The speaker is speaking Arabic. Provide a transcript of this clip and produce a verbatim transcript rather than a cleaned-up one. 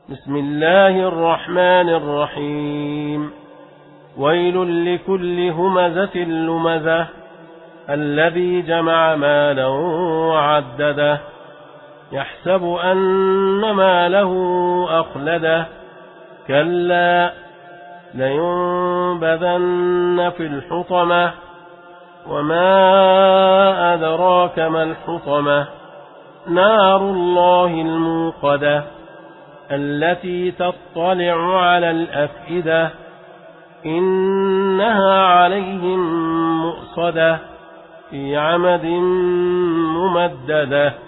بسم الله الرحمن الرحيم ويل لكل همزة لمزة الذي جمع مالا وعدده يحسب أن ماله أخلده كلا لينبذن في الحطمة وما أدراك ما الحطمة نار الله الموقدة التي تطلع على الأفئدة إنها عليهم مؤصدة في عمد ممددة.